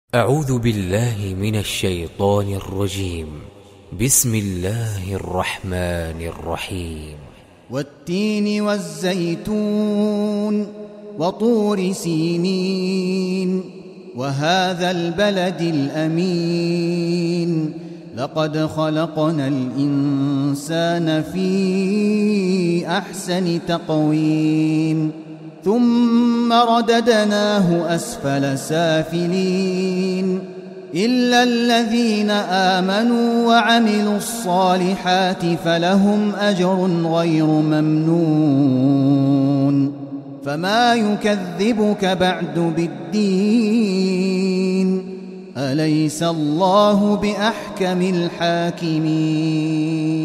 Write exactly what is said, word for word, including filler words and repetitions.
أعوذ بالله من الشيطان الرجيم. بسم الله الرحمن الرحيم. والتين والزيتون وطور سينين وهذا البلد الأمين لقد خلقنا الإنسان في أحسن تقويم ثم رددناه أسفل سافلين إلا الذين آمنوا وعملوا الصالحات فلهم أجر غير ممنون فما يكذبك بعد بالدين أليس الله بأحكم الحاكمين.